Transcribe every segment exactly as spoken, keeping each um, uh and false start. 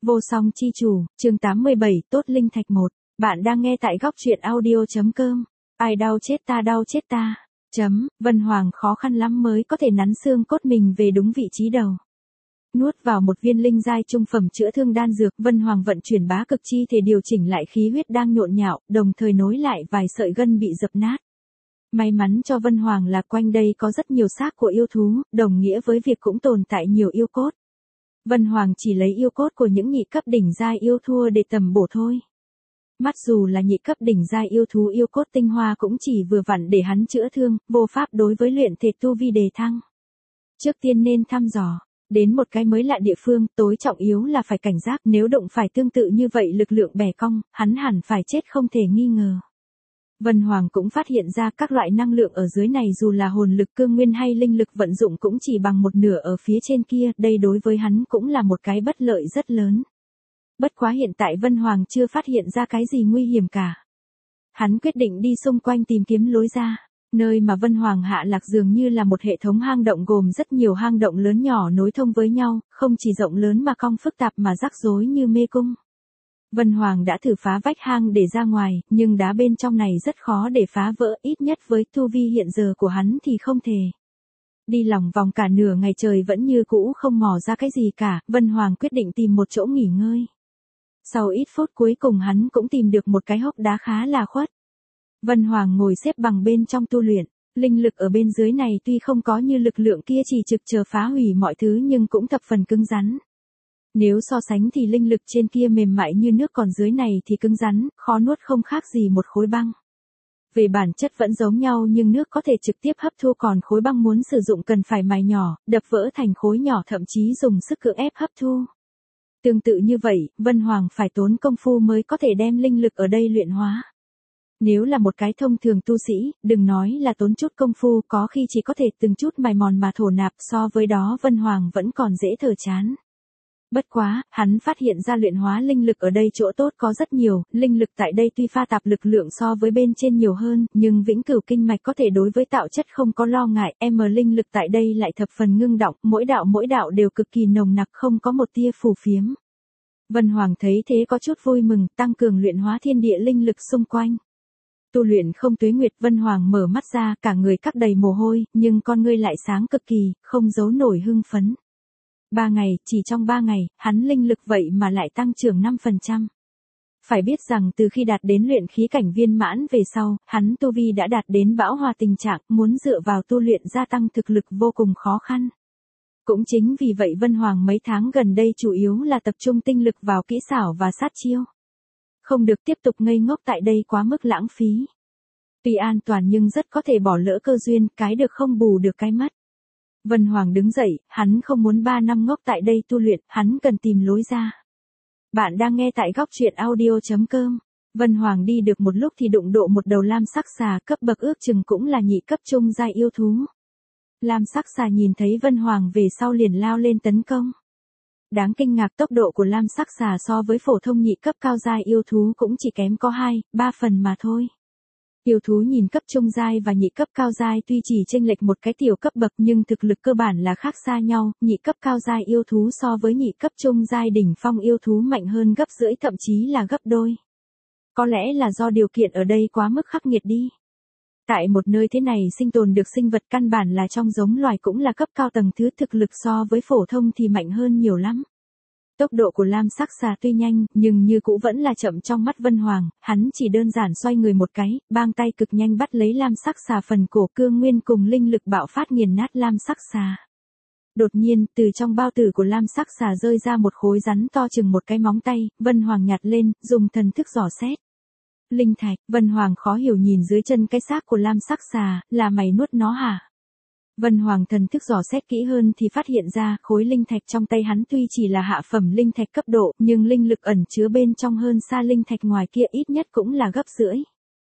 Vô song chi chủ, chương tám mươi bảy, tốt linh thạch một. Bạn đang nghe tại góc truyện audio.com. Ai đau chết ta đau chết ta. Chấm, Vân Hoàng khó khăn lắm mới có thể nắn xương cốt mình về đúng vị trí đầu. Nuốt vào một viên linh giai trung phẩm chữa thương đan dược, Vân Hoàng vận chuyển bá cực chi thể điều chỉnh lại khí huyết đang nhộn nhạo, đồng thời nối lại vài sợi gân bị dập nát. May mắn cho Vân Hoàng là quanh đây có rất nhiều xác của yêu thú, đồng nghĩa với việc cũng tồn tại nhiều yêu cốt. Vân Hoàng chỉ lấy yêu cốt của những nhị cấp đỉnh giai yêu thua để tầm bổ thôi. Mắt dù là nhị cấp đỉnh giai yêu thú yêu cốt tinh hoa cũng chỉ vừa vặn để hắn chữa thương, vô pháp đối với luyện thể tu vi đề thăng. Trước tiên nên thăm dò, đến một cái mới lạ địa phương, tối trọng yếu là phải cảnh giác, nếu đụng phải tương tự như vậy lực lượng bẻ cong, hắn hẳn phải chết không thể nghi ngờ. Vân Hoàng cũng phát hiện ra các loại năng lượng ở dưới này dù là hồn lực cương nguyên hay linh lực vận dụng cũng chỉ bằng một nửa ở phía trên kia, đây đối với hắn cũng là một cái bất lợi rất lớn. Bất quá hiện tại Vân Hoàng chưa phát hiện ra cái gì nguy hiểm cả. Hắn quyết định đi xung quanh tìm kiếm lối ra. Nơi mà Vân Hoàng hạ lạc dường như là một hệ thống hang động gồm rất nhiều hang động lớn nhỏ nối thông với nhau, không chỉ rộng lớn mà cong phức tạp mà rắc rối như mê cung. Vân Hoàng đã thử phá vách hang để ra ngoài, nhưng đá bên trong này rất khó để phá vỡ, ít nhất với tu vi hiện giờ của hắn thì không thể. Đi lòng vòng cả nửa ngày trời vẫn như cũ không mò ra cái gì cả, Vân Hoàng quyết định tìm một chỗ nghỉ ngơi. Sau ít phút cuối cùng hắn cũng tìm được một cái hốc đá khá là khuất. Vân Hoàng ngồi xếp bằng bên trong tu luyện, linh lực ở bên dưới này tuy không có như lực lượng kia chỉ trực chờ phá hủy mọi thứ nhưng cũng thập phần cứng rắn. Nếu so sánh thì linh lực trên kia mềm mại như nước còn dưới này thì cứng rắn, khó nuốt không khác gì một khối băng. Về bản chất vẫn giống nhau nhưng nước có thể trực tiếp hấp thu còn khối băng muốn sử dụng cần phải mài nhỏ, đập vỡ thành khối nhỏ thậm chí dùng sức cưỡng ép hấp thu. Tương tự như vậy, Vân Hoàng phải tốn công phu mới có thể đem linh lực ở đây luyện hóa. Nếu là một cái thông thường tu sĩ, đừng nói là tốn chút công phu có khi chỉ có thể từng chút mài mòn mà thổ nạp so với đó Vân Hoàng vẫn còn dễ thở chán. Bất quá, hắn phát hiện ra luyện hóa linh lực ở đây chỗ tốt có rất nhiều, linh lực tại đây tuy pha tạp lực lượng so với bên trên nhiều hơn, nhưng vĩnh cửu kinh mạch có thể đối với tạo chất không có lo ngại, em linh lực tại đây lại thập phần ngưng đọng, mỗi đạo mỗi đạo đều cực kỳ nồng nặc không có một tia phù phiếm. Vân Hoàng thấy thế có chút vui mừng, tăng cường luyện hóa thiên địa linh lực xung quanh. Tu luyện không tuế nguyệt, Vân Hoàng mở mắt ra, cả người cắt đầy mồ hôi, nhưng con ngươi lại sáng cực kỳ, không giấu nổi hưng phấn. Ba ngày, chỉ trong ba ngày, hắn linh lực vậy mà lại tăng trưởng năm phần trăm. Phải biết rằng từ khi đạt đến luyện khí cảnh viên mãn về sau, hắn tu vi đã đạt đến bão hòa tình trạng, muốn dựa vào tu luyện gia tăng thực lực vô cùng khó khăn. Cũng chính vì vậy Vân Hoàng mấy tháng gần đây chủ yếu là tập trung tinh lực vào kỹ xảo và sát chiêu. Không được tiếp tục ngây ngốc tại đây quá mức lãng phí. Tuy an toàn nhưng rất có thể bỏ lỡ cơ duyên, cái được không bù được cái mất. Vân Hoàng đứng dậy, hắn không muốn ba năm ngốc tại đây tu luyện, hắn cần tìm lối ra. Bạn đang nghe tại góc truyện audio.com. Vân Hoàng đi được một lúc thì đụng độ một đầu lam sắc xà, cấp bậc ước chừng cũng là nhị cấp trung giai yêu thú. Lam sắc xà nhìn thấy Vân Hoàng về sau liền lao lên tấn công. Đáng kinh ngạc tốc độ của lam sắc xà so với phổ thông nhị cấp cao giai yêu thú cũng chỉ kém có hai, ba phần mà thôi. Yêu thú nhìn cấp trung giai và nhị cấp cao giai tuy chỉ chênh lệch một cái tiểu cấp bậc nhưng thực lực cơ bản là khác xa nhau, nhị cấp cao giai yêu thú so với nhị cấp trung giai đỉnh phong yêu thú mạnh hơn gấp rưỡi thậm chí là gấp đôi. Có lẽ là do điều kiện ở đây quá mức khắc nghiệt đi. Tại một nơi thế này sinh tồn được sinh vật căn bản là trong giống loài cũng là cấp cao tầng thứ, thực lực so với phổ thông thì mạnh hơn nhiều lắm. Tốc độ của lam sắc xà tuy nhanh, nhưng như cũ vẫn là chậm trong mắt Vân Hoàng, hắn chỉ đơn giản xoay người một cái, bang tay cực nhanh bắt lấy lam sắc xà phần cổ, cương nguyên cùng linh lực bạo phát nghiền nát lam sắc xà. Đột nhiên, từ trong bao tử của lam sắc xà rơi ra một khối rắn to chừng một cái móng tay, Vân Hoàng nhặt lên, dùng thần thức dò xét. Linh thạch, Vân Hoàng khó hiểu nhìn dưới chân cái xác của lam sắc xà, là mày nuốt nó hả? Vân Hoàng thần thức dò xét kỹ hơn thì phát hiện ra khối linh thạch trong tay hắn tuy chỉ là hạ phẩm linh thạch cấp độ, nhưng linh lực ẩn chứa bên trong hơn xa linh thạch ngoài kia, ít nhất cũng là gấp rưỡi.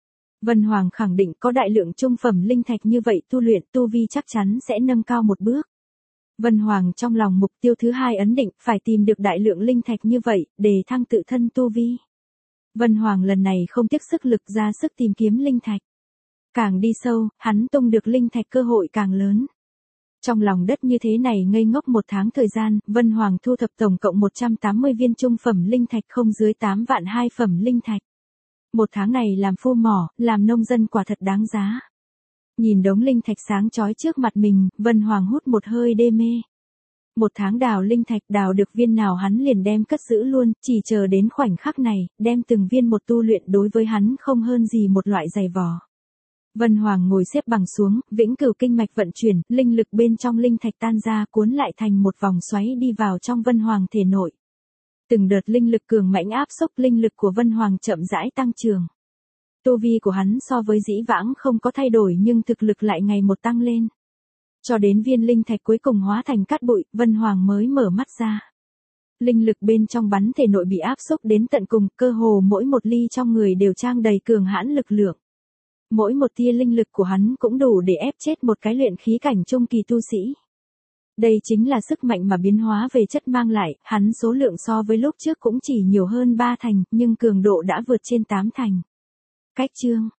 Vân Hoàng khẳng định có đại lượng trung phẩm linh thạch như vậy tu luyện tu vi chắc chắn sẽ nâng cao một bước. Vân Hoàng trong lòng mục tiêu thứ hai ấn định phải tìm được đại lượng linh thạch như vậy để thăng tự thân tu vi. Vân Hoàng lần này không tiếc sức lực ra sức tìm kiếm linh thạch. Càng đi sâu, hắn tung được linh thạch cơ hội càng lớn. Trong lòng đất như thế này ngây ngốc một tháng thời gian, Vân Hoàng thu thập tổng cộng một trăm tám mươi viên trung phẩm linh thạch không dưới tám vạn hai phẩm linh thạch. Một tháng này làm phu mỏ, làm nông dân quả thật đáng giá. Nhìn đống linh thạch sáng chói trước mặt mình, Vân Hoàng hút một hơi đê mê. Một tháng đào linh thạch, đào được viên nào hắn liền đem cất giữ luôn, chỉ chờ đến khoảnh khắc này, đem từng viên một tu luyện đối với hắn không hơn gì một loại giày vò. Vân Hoàng ngồi xếp bằng xuống, vĩnh cửu kinh mạch vận chuyển, linh lực bên trong linh thạch tan ra cuốn lại thành một vòng xoáy đi vào trong Vân Hoàng thể nội. Từng đợt linh lực cường mãnh áp xúc linh lực của Vân Hoàng chậm rãi tăng trưởng. Tu vi của hắn so với dĩ vãng không có thay đổi nhưng thực lực lại ngày một tăng lên. Cho đến viên linh thạch cuối cùng hóa thành cát bụi, Vân Hoàng mới mở mắt ra. Linh lực bên trong bắn thể nội bị áp xúc đến tận cùng, cơ hồ mỗi một ly trong người đều trang đầy cường hãn lực lượng. Mỗi một tia linh lực của hắn cũng đủ để ép chết một cái luyện khí cảnh trung kỳ tu sĩ. Đây chính là sức mạnh mà biến hóa về chất mang lại, hắn số lượng so với lúc trước cũng chỉ nhiều hơn ba thành, nhưng cường độ đã vượt trên tám thành. Cách chương